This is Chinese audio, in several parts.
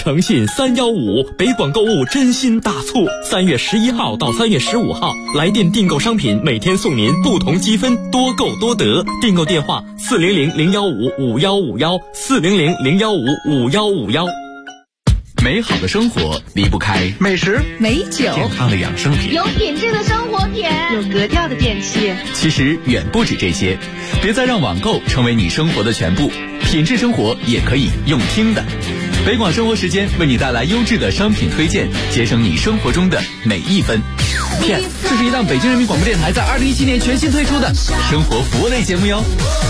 诚信315，北广购物真心大促，3月11号到3月15号，来电订购商品，每天送您不同积分，多购多得。订购电话400-015-5151，400-015-5151。 美好的生活离不开美食、 美酒、 健康的养生品， 有品质的生活品， 有格调的电器。 其实远不止这些，别再让网购成为你生活的全部，品质生活也可以用听的。北广生活时间为你带来优质的商品推荐，节省你生活中的每一分。Yes， 这是一档北京人民广播电台在2017年全新推出的生活服务类节目哟。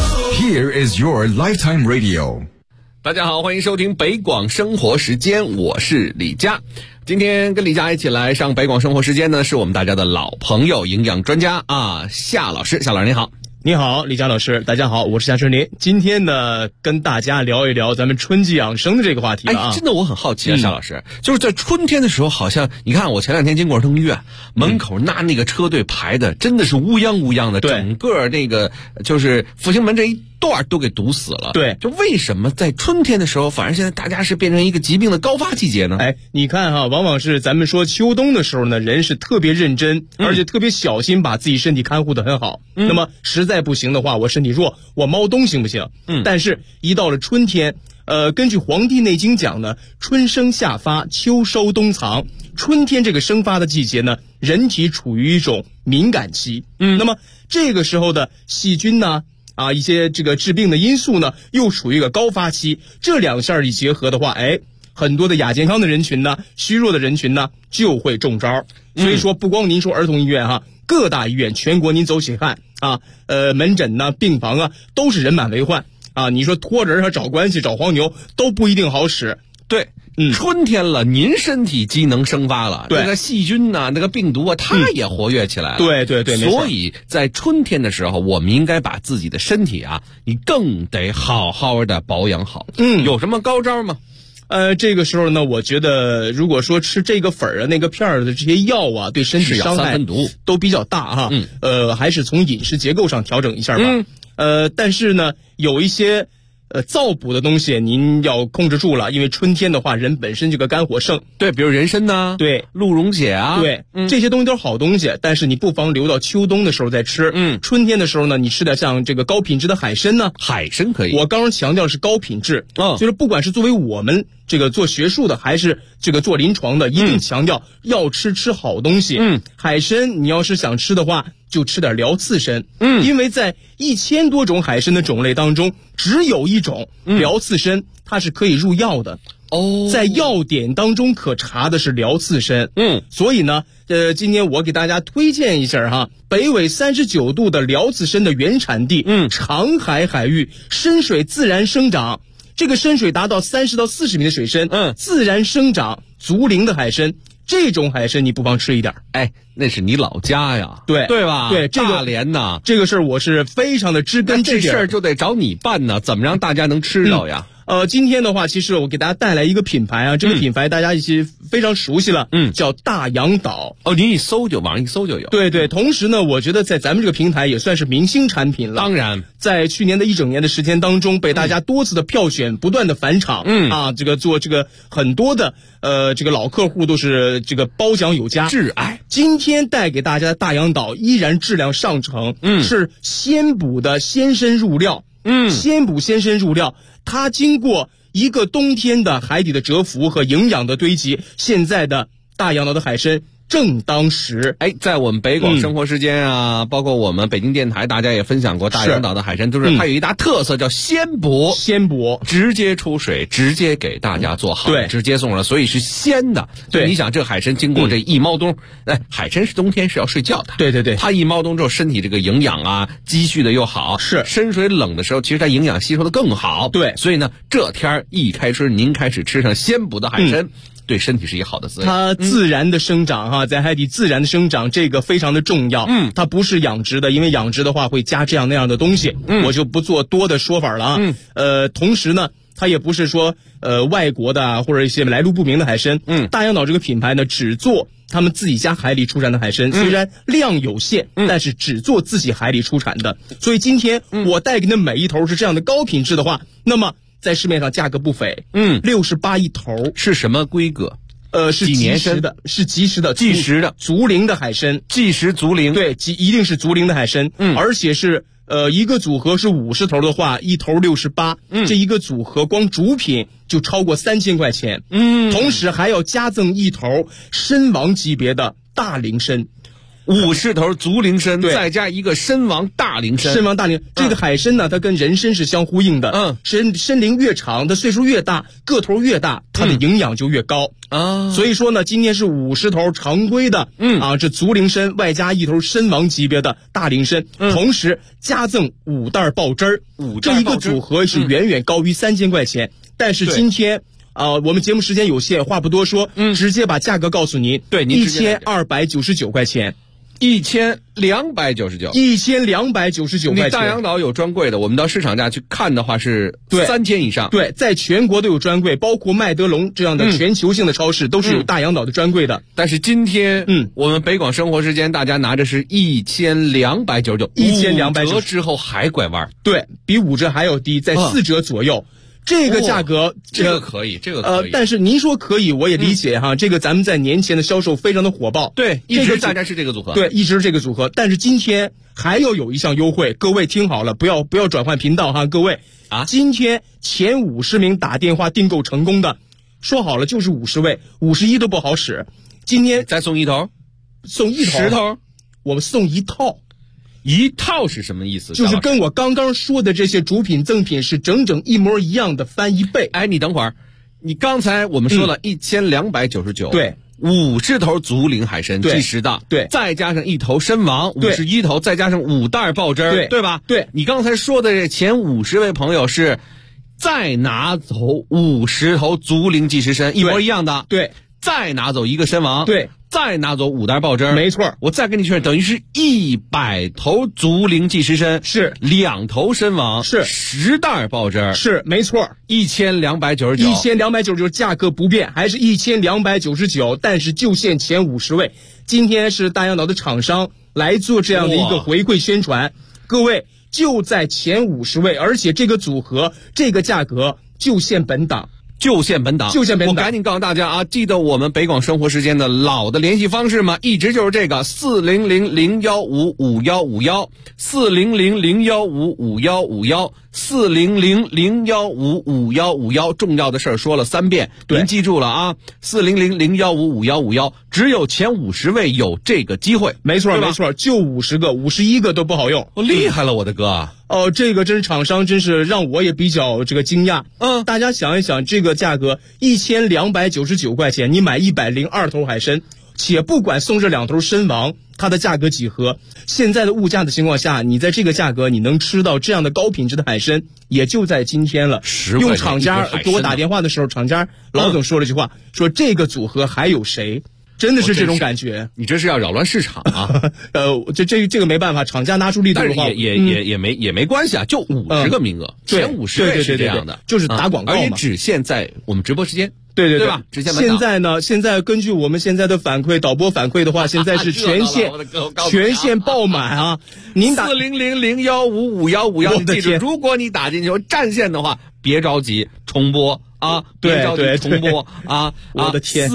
Here is your lifetime radio。 大家好，欢迎收听北广生活时间，我是李佳。今天跟李佳一起来上北广生活时间呢，是我们大家的老朋友，营养专家夏老师。夏老师你好。 你好，李佳老师，大家好，我是夏春林。今天呢，跟大家聊一聊咱们春季养生的这个话题啊。 真的我很好奇夏老师，就是在春天的时候，好像你看我前2天经过儿童医院门口，那个车队排的真的是乌泱乌泱的，整个那个就是复兴门这一段都给堵死了。 对， 就为什么在春天的时候，反而现在大家是变成一个疾病的高发季节呢？ 你看哈，往往是咱们说秋冬的时候呢，人是特别认真，而且特别小心，把自己身体看护得很好。那么实在不行的话，我身体弱，我猫冬行不行？但是一到了春天，根据《黄帝内经》讲呢，春生夏发，秋收冬藏。春天这个生发的季节呢，人体处于一种敏感期。那么这个时候的细菌呢，一些这个致病的因素呢，又处于一个高发期。这两项一结合的话，很多的亚健康的人群呢，虚弱的人群呢，就会中招。所以说，不光您说儿童医院哈，各大医院全国您走起看门诊呢、病房啊，都是人满为患啊。你说托人和找关系、找黄牛都不一定好使。 对，春天了，您身体机能生发了， 对， 那个细菌呐、那个病毒啊，它也活跃起来了。 对对对， 所以在春天的时候，我们应该把自己的身体你更得好好的保养好。有什么高招吗？ 这个时候呢，我觉得如果说吃这个粉啊、那个片的这些药对身体伤害都比较大哈。还是从饮食结构上调整一下吧。但是呢，有一些燥补的东西您要控制住了，因为春天的话，人本身这个肝火盛。 对，比如人参呐， 对， 鹿茸血对，这些东西都是好东西，但是你不妨留到秋冬的时候再吃。春天的时候呢，你吃点像这个高品质的海参呢。 海参可以。 我刚刚强调的是高品质，就是不管是作为我们这个做学术的，还是这个做临床的，一定强调要吃好东西。海参你要是想吃的话，就吃点辽刺参。因为在1000多种海参的种类当中，只有一种辽刺参，它是可以入药的。在药典当中可查的是辽刺参。所以呢，今天我给大家推荐一下哈，北纬39度的辽刺参的原产地，长海海域深水自然生长。这个深水达到30到40米的水深，自然生长足龄的海参，这种海参你不妨吃一点。 那是你老家呀， 对吧？ 对， 大连呐， 这个事儿我是非常的知根知底。 这事儿就得找你办呢，怎么让大家能吃到呀？ 今天的话，其实我给大家带来一个品牌这个品牌大家一起非常熟悉了，叫大洋岛。 您网上一搜就有。对对，同时呢，我觉得在咱们这个平台也算是明星产品了。 当然， 在去年的1整年的时间当中，被大家多次的票选，不断的返场。这个做这个很多的这个老客户都是这个褒奖有加， 挚爱。 今天带给大家的大洋岛依然质量上乘，是鲜补的鲜参入料。鲜补鲜参入料，它经过一个冬天的海底的蛰伏和营养的堆积，现在的大洋岛的海参正当时。 在我们北广生活时间包括我们北京电台，大家也分享过大洋岛的海参，就是它有一大特色叫鲜补，直接出水，直接给大家做好，直接送了，所以是鲜的。对，你想这海参经过这一猫冬，海参是冬天是要睡觉的， 对， 它一猫冬之后，身体这个营养积蓄的又好， 是深水冷的时候，其实它营养吸收的更好。 对， 所以呢，这天一开春，您开始吃上鲜补的海参。对身体是一个好的滋养， 它自然的生长在海底自然的生长，这个非常的重要。它不是养殖的，因为养殖的话会加这样那样的东西，我就不做多的说法了同时呢，它也不是说外国的或者一些来路不明的海参。大洋岛这个品牌呢，只做他们自己家海里出产的海参，虽然量有限，但是只做自己海里出产的。所以今天我带给你的每一头是这样的高品质的话，那么在市面上价格不菲，68一头。 是什么规格？ 是即食的，是即食的竹龄的海参， 即食竹龄， 对，一定是竹龄的海参，而且是一个组合是50头的话，一头68，这一个组合光主品就超过3000块钱，同时还要加赠一头参王级别的大龄参。 50头竹龄参，再加一个参王大龄参。 参王大龄，这个海参呢，它跟人参是相呼应的。参龄越长，它岁数越大，个头越大，它的营养就越高啊。所以说呢，今天是50头常规的，这竹龄参外加一头参王级别的大龄参，同时加赠5袋爆汁儿，这一个组合是远远高于3000块钱。但是今天。我们节目时间有限，话不多说，直接把价格告诉您。 对，您 1299块钱 ，1299，1299块钱。 你大洋岛有专柜的，我们到市场价去看的话是3000以上。 对，在全国都有专柜，包括麦德龙这样的全球性的超市都是有大洋岛的专柜的。 但是今天，我们北广生活时间大家拿着是1299，1299折之后还拐弯， 对比5折还要低，在4折左右。这个价格， 这个可以。 但是您说可以，我也理解哈。这个咱们在年前的销售非常的火爆， 对，一直大家是这个组合， 对，一直是这个组合。但是今天还要有一项优惠，各位听好了，不要转换频道哈，各位今天前50名打电话订购成功的，说好了就是50位，51都不好使。今天再送一头， 送一头 10头， 我们送一套。 一套是什么意思？ 就是跟我刚刚说的这些主品赠品是整整一模一样的，翻1倍。 哎，你等会儿，你刚才我们说了1299， 对 ，50头竹龄海参即食的， 对， 再加上一头参王51头，再加上5袋爆汁儿，对吧？ 对， 你刚才说的这前50位朋友是再拿走50头竹龄即食参，一模一样的， 对， 再拿走一个参王， 对。 再拿走5袋爆汁儿， 没错。 我再跟你确认，等于是100头竹龄即食参， 是 2头参王， 是 10袋爆汁儿， 是没错。 1299， 价格不变，还是1299，但是就限前50位。今天是大洋岛的厂商来做这样的一个回馈宣传，各位就在前50位，而且这个组合这个价格就限本档。 就限本档，我赶紧告诉大家啊，记得我们北广生活时间的老的联系方式吗？一直就是这个400-015-5151，400-015-5151，400-015-5151，重要的事儿说了3遍，您记住了啊，400-015-5151，只有前50位有这个机会， 没错，就50个，51个都不好用， 厉害了，我的哥。 这个真是厂商真是让我也比较这个惊讶。大家想一想，这个价格1299块钱，你买102头海参，且不管送这2头参王，它的价格几何？现在的物价的情况下，你在这个价格你能吃到这样的高品质的海参，也就在今天了。用厂家给我打电话的时候，厂家老总说了一句话，说这个组合还有谁？真的是这种感觉， 你这是要扰乱市场啊！ 这个没办法，厂家拿出力度的话， 也没关系啊，就50个名额，前50位是这样的， 就是打广告嘛， 而且只限在我们直播时间， 对吧？只限现在呢，现在根据我们现在的反馈，导播反馈的话，现在是全线爆满啊！您打 400-015-5151，你记住，如果你打进去占线的话，别着急重播。别着急重播我的天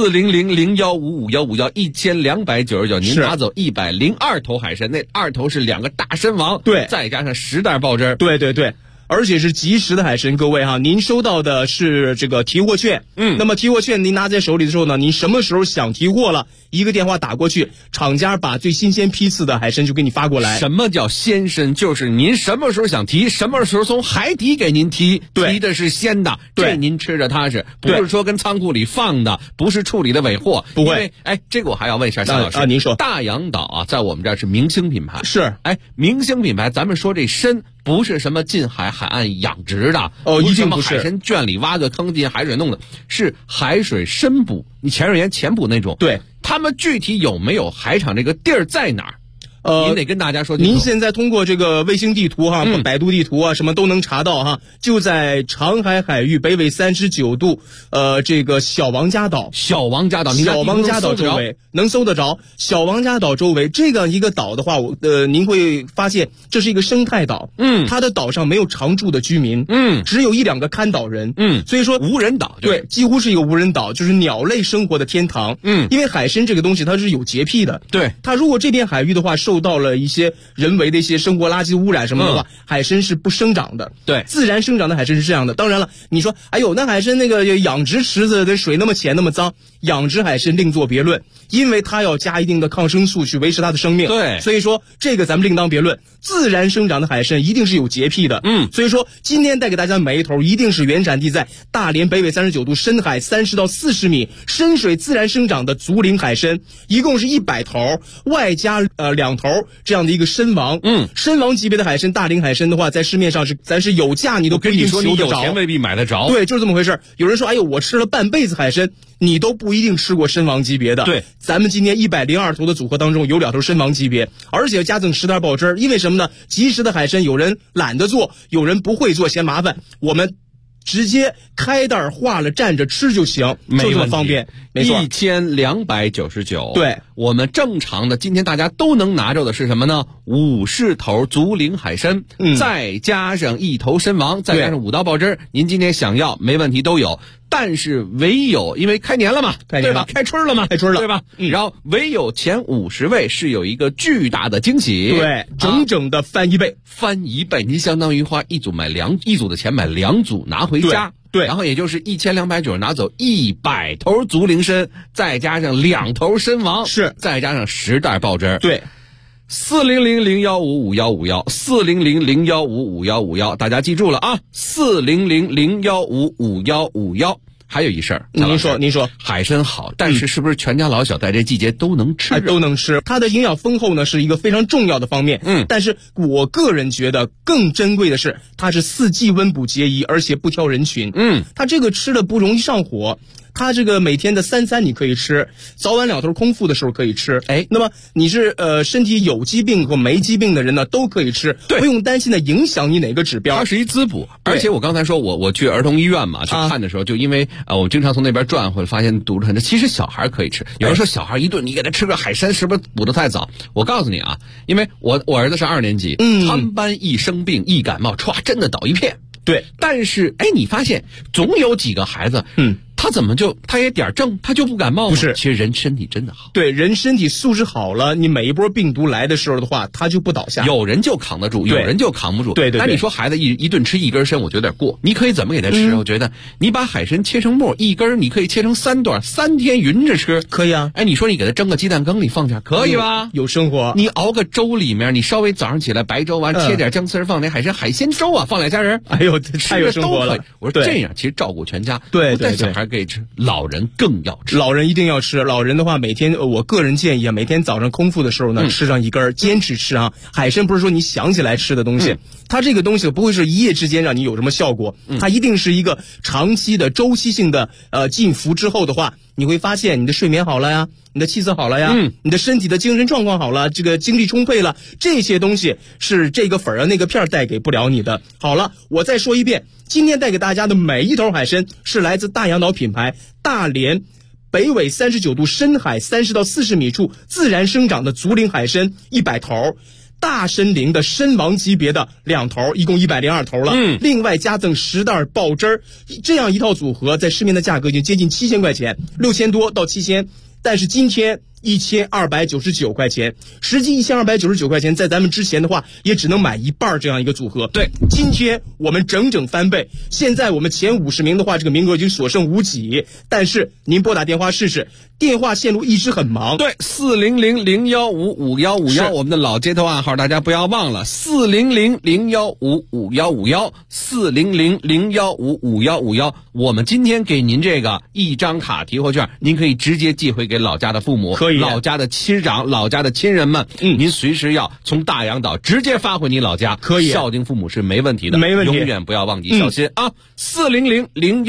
！400-015-5151，1299，您拿走102头海参，那2头是2个大参王， 对， 再加上10袋爆汁儿， 对。而且是即食的海参，各位哈，您收到的是这个提货券，那么提货券您拿在手里的时候呢，您什么时候想提货了，一个电话打过去，厂家把最新鲜批次的海参就给你发过来。 什么叫鲜参？就是您什么时候想提，什么时候从海底给您提，提的是鲜的，这您吃着踏实，不是说跟仓库里放的，不是处理的尾货， 不会。 这个我还要问一下夏老师您说， 大洋岛在我们这儿是明星品牌， 是， 明星品牌，咱们说这参不是什么近海海岸养殖的， 一定不是海参圈里挖个坑进海水弄的，是海水深捕，你潜水员潜捕那种。 对， 他们具体有没有海场这个地儿在哪儿？ 您得跟大家说清楚。 您现在通过这个卫星地图哈，百度地图啊，什么都能查到哈。就在长海海域北纬39度，这个小王家岛周围能搜得着。小王家岛周围这样一个岛的话，您会发现这是一个生态岛。它的岛上没有常住的居民。只有1-2个看岛人。所以说无人岛。 对，几乎是一个无人岛，就是鸟类生活的天堂。因为海参这个东西它是有洁癖的。 对， 它如果这片海域的话受到了一些人为的一些生活垃圾污染什么的话，海参是不生长的。 对， 自然生长的海参是这样的。当然了，你说哎呦，那海参那个养殖池子的水那么浅那么脏，养殖海参另作别论，因为它要加一定的抗生素去维持它的生命。 对， 所以说这个咱们另当别论。自然生长的海参一定是有洁癖的。所以说今天带给大家的每一头一定是原产地在大连北纬39度深海30到40米深水自然生长的足龄海参，一共是100头，外加2头这样的一个参王。参王级别的海参，大龄海参的话，在市面上咱是有价你都不一定求得着。 你有钱未必买得着。 对，就是这么回事。有人说，哎呦，我吃了半辈子海参，你都不一定吃过参王级别的。 对， 咱们今天102头的组合当中有2头参王级别，而且加赠10袋爆汁。因为什么呢？及时的海参，有人懒得做，有人不会做，嫌麻烦，我们直接开袋化了蘸着吃就行，就这么方便。没错 ，1299。 对， 我们正常的今天大家都能拿着的是什么呢？50头足龄海参，再加上1头参王，再加上5刀爆汁，您今天想要没问题都有。但是唯有因为开年了嘛，对吧？开春了嘛，对吧？然后唯有前50位是有一个巨大的惊喜， 对，整整的翻1倍， 您相当于花一组的钱买2组拿回家。 对， 然后也就是1290拿走100头足龄参，再加上2头参王， 是， 再加上10袋爆汁。 对 ，40001555151，40001555151，大家记住了啊，40001555151。还有一事儿， 您说， 海参好，但是是不是全家老小在这季节都能吃？ 都能吃，它的营养丰厚呢是一个非常重要的方面。但是我个人觉得更珍贵的是，它是4季温补节宜，而且不挑人群。它这个吃的不容易上火。它这个每天的3餐你可以吃，早晚2头空腹的时候可以吃。那么你是身体有疾病或没疾病的人呢，都可以吃，不用担心的影响你哪个指标。 它是一滋补，而且我刚才说我去儿童医院嘛去看的时候，就因为我经常从那边转回来，发现肚子很其实小孩可以吃。有人说小孩一顿你给他吃个海参是不是补得太早？我告诉你啊，因为我儿子是2年级，他们班一生病一感冒，歘，真的倒一片。 对， 但是你发现总有几个孩子，他也点正，他就不感冒吗？ 不是， 其实人身体真的好。 对，人身体素质好了，你每一波病毒来的时候的话，他就不倒下。 有人就扛得住，有人就扛不住。 对。 那你说孩子一顿吃1根参，我觉得有点过。你可以怎么给他吃？我觉得你把海参切成末，1根你可以切成3段，3天匀着吃， 可以啊。 你说你给他蒸个鸡蛋羹里放下，可以吧？ 有生活。 你熬个粥里面，你稍微早上起来白粥完，切点姜丝放点海鲜粥啊，放2家人， 哎呦，太有生活了。 我说这样其实照顾全家， 对， 不但小孩可以吃，老人更要吃。 老人一定要吃。老人的话，每天我个人建议啊，每天早上空腹的时候呢，吃上1根，坚持吃啊。海参不是说你想起来吃的东西，它这个东西不会是一夜之间让你有什么效果，它一定是一个长期的周期性的进服之后的话，你会发现你的睡眠好了呀，你的气色好了呀，你的身体的精神状况好了，这个精力充沛了，这些东西是这个粉啊那个片带给不了你的。好了，我再说一遍，今天带给大家的每一头海参是来自大洋岛品牌大连北纬39度深海30到40米处自然生长的足龄海参100头，大参龄的参王级别的2头，一共102头了。另外加赠10袋爆汁儿，这样一套组合在市面的价格已经接近7000块钱，6000多到7000，但是今天1299块钱，实际1299块钱，在咱们之前的话也只能买一半这样一个组合。 对， 今天我们整整翻倍，现在我们前50名的话，这个名额已经所剩无几。但是您拨打电话试试，电话线路一直很忙。 对，40001555151，我们的老街头暗号大家不要忘了，40001555151，40001555151。我们今天给您这个1张卡提货券，您可以直接寄回给老家的父母， 可以老家的亲长，老家的亲人们，您随时要从大洋岛直接发回你老家， 可以孝敬父母是没问题的， 没问题， 永远不要忘记孝心啊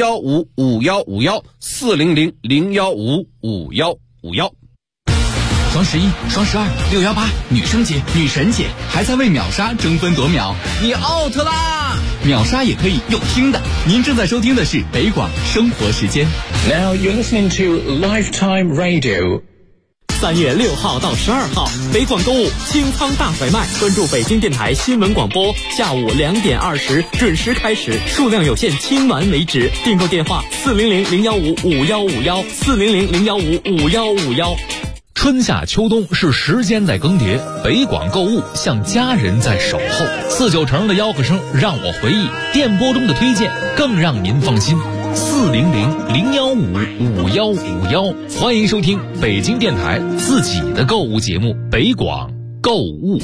！40001555151，40001555151。 双11、双12、618，女生节、女神节，还在为秒杀争分夺秒，你 out 啦！秒杀也可以用听的。您正在收听的是北广生活时间。 Now you're listening to Lifetime Radio。 3月6号到12号，北广购物清仓大甩卖，关注北京电台新闻广播，下午2点20准时开始，数量有限，清完为止。订购电话400-015-5151，400-015-5151。 春夏秋冬是时间在更迭，北广购物像家人在守候。49成的吆喝声让我回忆，电波中的推荐更让您放心。400-015-5151，欢迎收听北京电台自己的购物节目《北广购物》。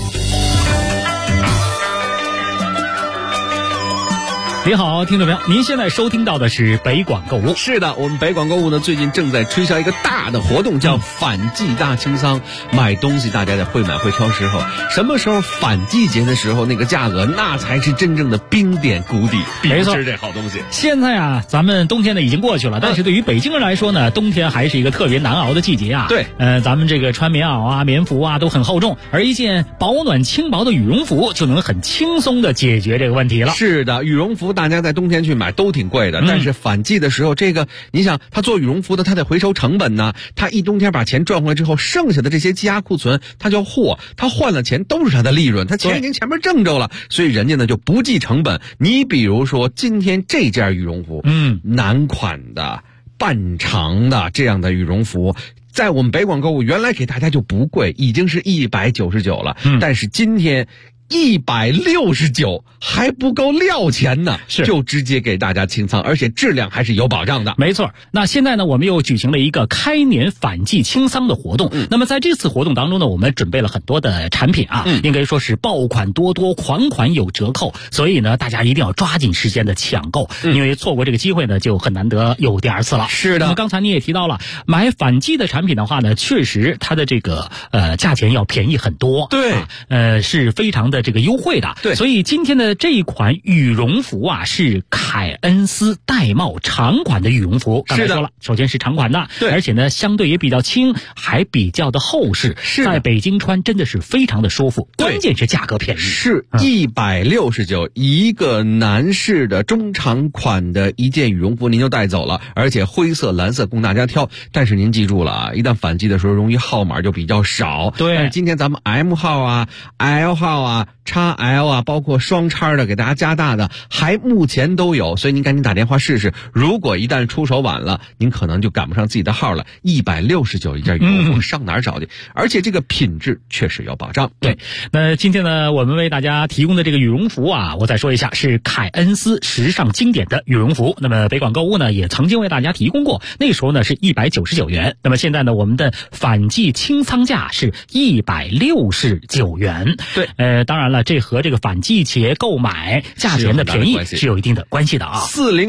你好，听众朋友，您现在收听到的是北广购物。 是的，我们北广购物呢，最近正在推销一个大的活动，叫反季大清仓。买东西大家得会买会挑时候，什么时候反季节的时候，那个价格那才是真正的冰点谷底。 没错， 是这好东西。 现在啊，咱们冬天呢已经过去了，但是对于北京人来说呢，冬天还是一个特别难熬的季节啊。 对， 咱们这个穿棉袄啊、棉服啊都很厚重，而一件保暖轻薄的羽绒服就能很轻松的解决这个问题了。 是的，羽绒服大家在冬天去买都挺贵的，但是反季的时候，这个你想，他做羽绒服的，他得回收成本呢。他一冬天把钱赚回来之后，剩下的这些积压库存，他叫货，他换了钱都是他的利润，他钱已经前面挣着了，所以人家呢就不计成本。你比如说今天这件羽绒服，男款的、半长的这样的羽绒服。在我们北广购物原来给大家就不贵，已经是199了，但是今天169还不够料钱呢，就直接给大家清仓，而且质量还是有保障的。 没错，那现在呢，我们又举行了一个开年反季清仓的活动。那么在这次活动当中呢，我们准备了很多的产品啊，应该说是爆款多多，款款有折扣，所以呢，大家一定要抓紧时间的抢购，因为错过这个机会呢，就很难得有第二次了。 是的。 那么刚才你也提到了，买反季的产品的话呢，确实它的这个价钱要便宜很多， 对， 是非常的这个优惠的。 对， 所以今天的这一款羽绒服啊，是凯恩斯玳瑁长款的羽绒服。刚才说了，首先是长款的，对，而且呢相对也比较轻，还比较的厚实，在北京穿真的是非常的舒服，关键是价格便宜， 是169一个男士的中长款的一件羽绒服您就带走了，而且灰色、蓝色供大家挑。但是您记住了啊，一旦反季的时候，容易号码就比较少。 对， 但是今天咱们 M 号啊、L 号啊、XL 啊，包括双叉的给大家加大的，还目前都有，所以您赶紧打电话试试。如果一旦出手晚了，您可能就赶不上自己的号了。169一件羽绒服上哪儿找去？而且这个品质确实有保障。 对，那今天呢，我们为大家提供的这个羽绒服啊，我再说一下，是凯恩斯时尚经典的羽绒服。那么北广购物呢，也曾经为大家提供过，那时候呢是199元。那么现在呢，我们的反季清仓价是169元。 对， 当然了，这和这个反季节购买价钱的便宜是有一定的关系的啊。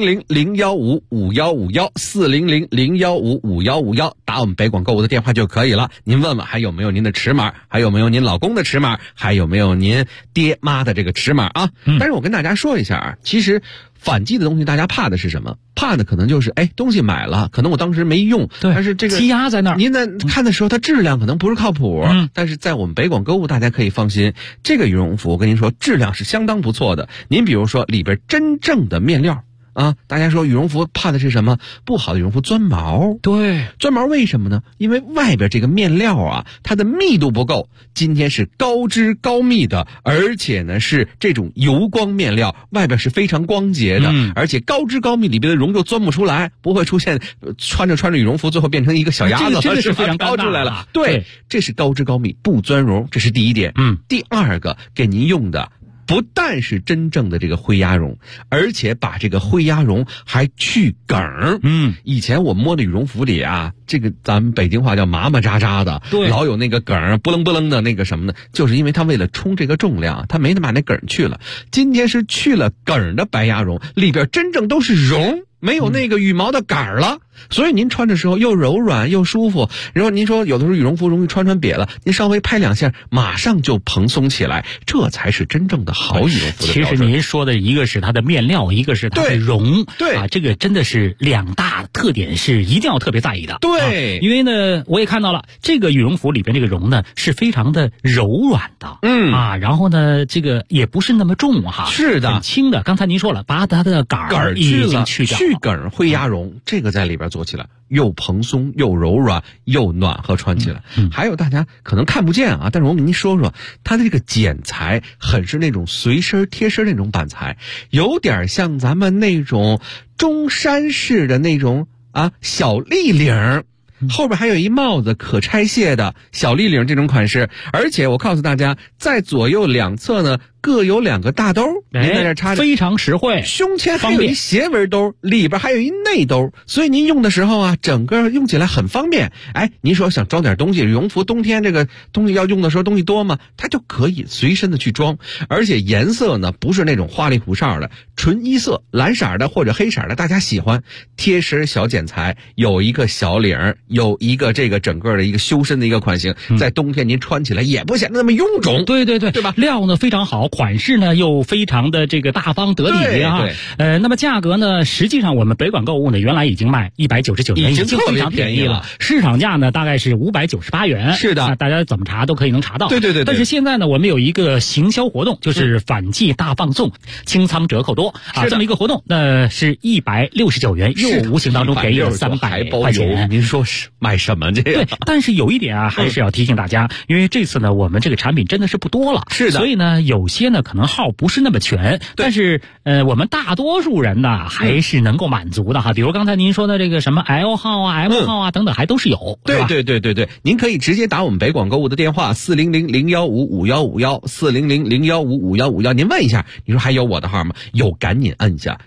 400-015-5151，400-015-5151，打我们北广购物的电话就可以了。您问问还有没有您的尺码，还有没有您老公的尺码，还有没有您爹妈的这个尺码啊？但是我跟大家说一下啊，其实反季的东西大家怕的是什么？怕的可能就是东西买了，可能我当时没用，但是这个积压在那儿， 您在看的时候它质量可能不是靠谱，但是在我们北广购物大家可以放心，这个羽绒服我跟您说质量是相当不错的。您比如说里边真正的面料啊，大家说羽绒服怕的是什么？不好的羽绒服钻毛。 对， 钻毛为什么呢？因为外边这个面料啊，它的密度不够。今天是高织高密的，而且呢是这种油光面料，外边是非常光洁的，而且高织高密里边的绒就钻不出来，不会出现穿着羽绒服最后变成一个小鸭子， 真的是非常高出来了。对，这是高织高密不钻绒，这是第一点。第二个给您用的不但是真正的这个灰鸭绒，而且把这个灰鸭绒还去梗。以前我摸的羽绒服里啊，这个咱们北京话叫麻麻扎扎的，老有那个梗不楞不楞的那个什么的，就是因为它为了冲这个重量，它没得把那梗去了。今天是去了梗的白鸭绒，里边真正都是绒，没有那个羽毛的杆了，所以您穿的时候又柔软又舒服。然后您说有的时候羽绒服容易穿瘪了，您稍微拍两下，马上就蓬松起来，这才是真正的好羽绒服的标准。 其实您说的一个是它的面料，一个是它的绒， 对啊，这个真的是两大特点，是一定要特别在意的。 对， 对， 因为呢，我也看到了这个羽绒服里边这个绒呢是非常的柔软的，然后呢，这个也不是那么重哈， 是的， 很轻的。刚才您说了，把它的杆儿已经去掉了， 去梗会压绒，这个在里边做起来又蓬松又柔软又暖和，穿起来。还有大家可能看不见啊，但是我跟您说说，它的这个剪裁很是那种随身贴身那种板材，有点像咱们那种中山式的那种小立领。后边还有一帽子可拆卸的小立领这种款式，而且我告诉大家，在左右两侧呢各有2个大兜，您在这插着， 非常实惠。 胸前还有一斜纹兜，里边还有一内兜，所以您用的时候啊，整个用起来很方便。您说想装点东西，羽绒服冬天这个东西要用的时候东西多吗？它就可以随身的去装，而且颜色呢不是那种花里胡哨的，纯一色，蓝色的或者黑色的，大家喜欢。贴身小剪裁，有一个小领，有一个这个整个的一个修身的一个款型，在冬天您穿起来也不显得那么臃肿。 对吧？料呢非常好，款式呢又非常的这个大方得体啊。那么价格呢，实际上我们北广购物呢原来已经卖199元，已经非常便宜了。市场价呢大概是598元。 是的， 大家怎么查都可以能查到。 对。 但是现在呢，我们有一个行销活动，就是反季大放送，清仓折扣多这么一个活动，那是169元，又无形当中便宜了300块钱。 您说是买什么这样？ 对，但是有一点还是要提醒大家，因为这次呢，我们这个产品真的是不多了， 是的， 所以呢，有些呢可能号不是那么全，但是我们大多数人呢还是能够满足的哈。比如刚才您说的这个什么 L 号啊、M 号啊等等，还都是有。 对，您可以直接打我们北广购物的电话400-015-5151，400-015-5151，您问一下，你说还有我的号吗？有，赶紧按下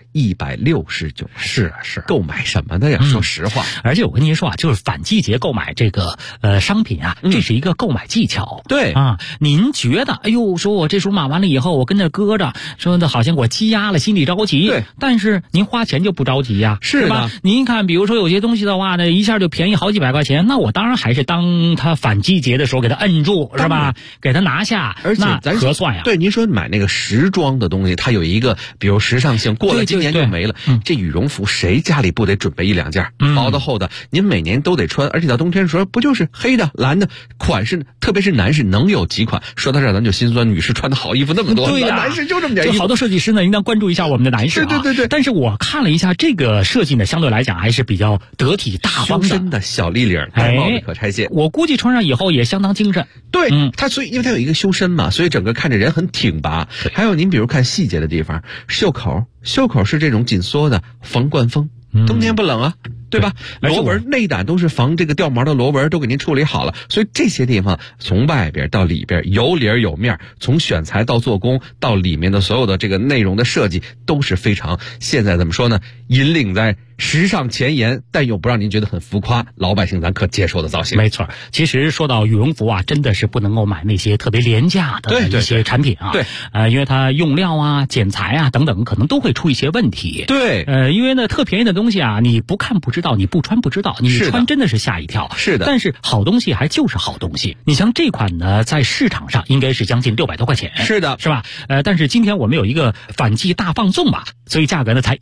169。 是购买什么的呀？说实话， 而且我跟您说就是反季节购买这个商品啊，这是一个购买技巧。 对您觉得说我这书买完了以后，我跟这搁着，说的好像我积压了，心里着急。 对， 但是您花钱就不着急呀，是吧？您看，比如说有些东西的话呢，一下就便宜好几百块钱，那我当然还是当它反季节的时候给它摁住，是吧？给它拿下， 而且咱合算呀。 对，您说买那个时装的东西，它有一个比如时尚性，过了今年就没了。这羽绒服谁家里不得准备1-2件，薄的厚的，您每年都得穿，而且到冬天的时候不就是黑的、蓝的款式，特别是男士能有几款。说到这儿咱就心酸，女士穿的好衣服那么多， 对呀， 男士就这么点衣服。 好多设计师呢应当关注一下我们的男士啊。 对。 但是我看了一下这个设计呢，相对来讲还是比较得体大方的。 修身的小立领，戴帽子可拆卸， 我估计穿上以后也相当精神。 对，所以因为它有一个修身嘛，所以整个看着人很挺拔。还有您比如看细节的地方，袖口是这种紧缩的，防灌风，冬天不冷啊。对吧？螺纹内胆都是防这个掉毛的螺纹，都给您处理好了，所以这些地方从外边到里边有里有面，从选材到做工到里面的所有的这个内容的设计都是非常，现在怎么说呢？引领在时尚前沿，但又不让您觉得很浮夸，老百姓咱可接受的造型。 没错，其实说到羽绒服啊，真的是不能够买那些特别廉价的一些产品啊。 对， 因为它用料啊、剪裁啊等等，可能都会出一些问题。 对， 因为呢，特便宜的东西啊，你不看不知道，你不穿不知道，你穿真的是吓一跳。 是的， 但是好东西还就是好东西。你像这款呢，在市场上应该是将近600多块钱。 是的， 是吧？但是今天我们有一个反季大放送吧，所以价格呢才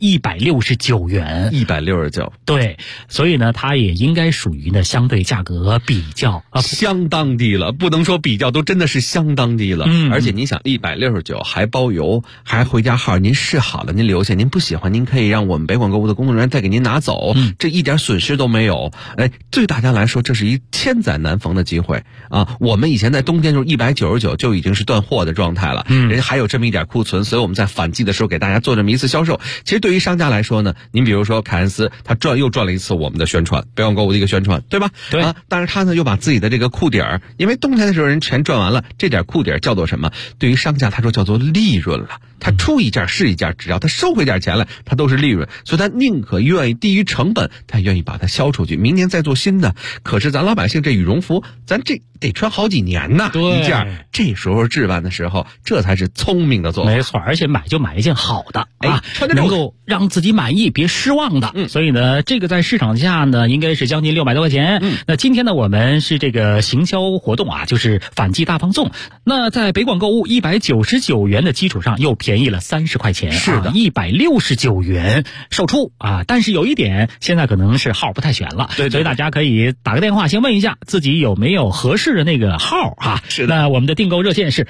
169元。 169， 对，所以呢，它也应该属于呢相对价格比较相当低了，不能说比较，都真的是相当低了。而且您想169还包邮，还回家号，您试好了您留下，您不喜欢您可以让我们北广购物的工作人员再给您拿走，这一点损失都没有。对大家来说这是一千载难逢的机会啊！我们以前在冬天就是199就已经是断货的状态了，人家还有这么一点库存，所以我们在反季的时候给大家做这么一次销售。其实对于商家来说呢，您比如说凯恩斯，他又赚了一次我们的宣传，北广购物的一个宣传，对吧？ 对但是他呢又把自己的这个库底儿，因为冬天的时候人全赚完了，这点库底儿叫做什么？对于商家他说叫做利润了。他出一件是一件，只要他收回点钱来，他都是利润，所以他宁可愿意低于成本，他愿意把它销出去，明年再做新的。可是咱老百姓这羽绒服，咱这得穿好几年呐，一件，这时候置办的时候，这才是聪明的做法。 没错，而且买就买一件好的穿能够让自己满意，别失望的。所以呢，这个在市场价呢，应该是将近600多块钱。那今天呢，我们是这个行销活动啊，就是反季大放送。那在北广购物199元的基础上，又便便宜了30块钱， 是的 ，169元售出啊。但是有一点，现在可能是号不太全了， 对， 所以大家可以打个电话，先问一下自己有没有合适的那个号啊。 是的， 那我们的订购热线是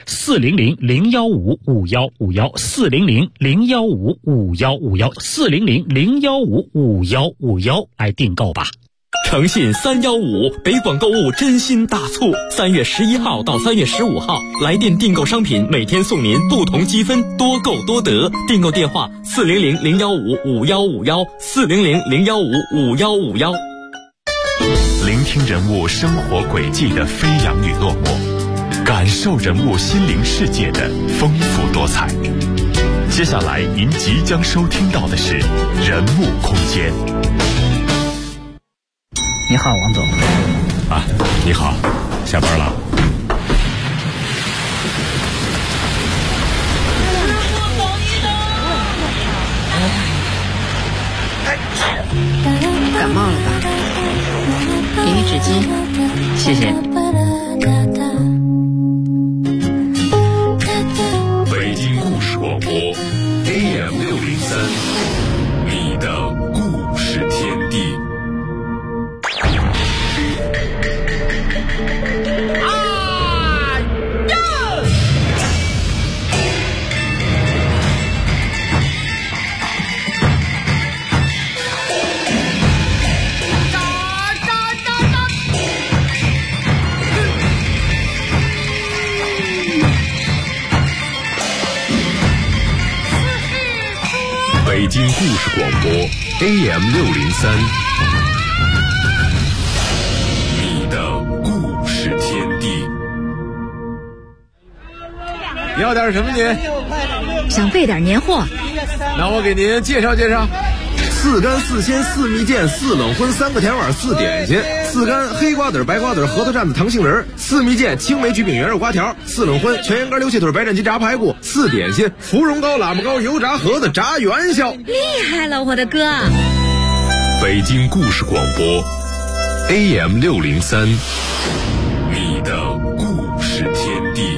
400-015-5151，400-015-5151，400-015-5151来订购吧。 诚信315北广购物真心大促，3月11号到3月15号，来电订购商品，每天送您不同积分，多购多得。订购电话400-015-5151，400-015-5151。 聆听人物生活轨迹的飞扬与落寞，感受人物心灵世界的丰富多彩。接下来您即将收听到的是人物空间。 你好，王总。 啊，你好，下班了。 感冒了吧？给你纸巾，谢谢。 北京故事广播 AM603，你的故事天地。北京故事广播 AM603，你的故事天地。 你要点什么您？ 想备点年货。 那我给您介绍介绍。 4干4鲜4蜜饯4冷荤3个甜碗4点心，4干黑瓜子白瓜子核桃蘸子糖杏仁，4蜜饯青梅菊饼圆肉瓜条，4冷荤全羊肝溜切腿白斩鸡炸排骨，4点心芙蓉糕喇嘛糕油炸盒子炸元宵。 厉害了，我的哥！ 北京故事广播 AM603，你的故事天地。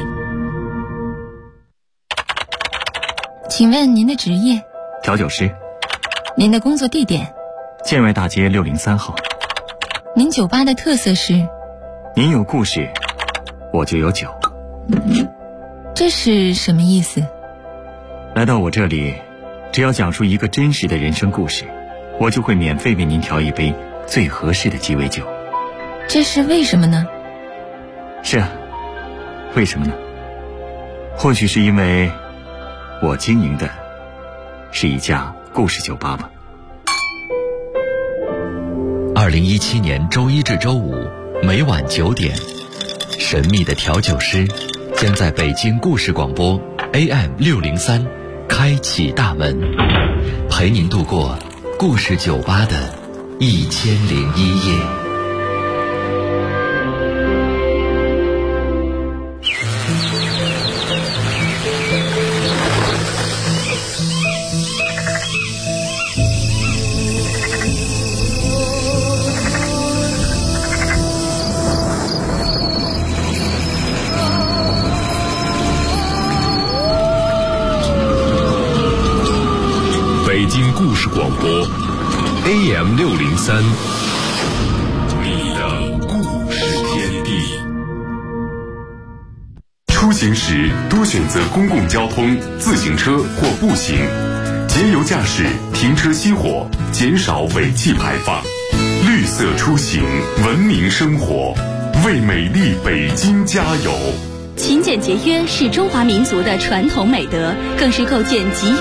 请问您的职业？ 调酒师。 您的工作地点？ 建外大街603号。 您酒吧的特色是？ 您有故事，我就有酒。 这是什么意思？ 来到我这里，只要讲述一个真实的人生故事，我就会免费为您调一杯最合适的鸡尾酒。 这是为什么呢？ 是啊，为什么呢？或许是因为我经营的是一家故事酒吧吧。 2017年周一至周五每晚9点，神秘的调酒师将在北京故事广播 AM603开启大门，陪您度过故事酒吧的1001夜。 北京故事广播 AM603，你的故事天地。出行时多选择公共交通、自行车或步行，节油驾驶，停车熄火，减少尾气排放。绿色出行，文明生活，为美丽北京加油。 勤俭节约是中华民族的传统美德，更是构建集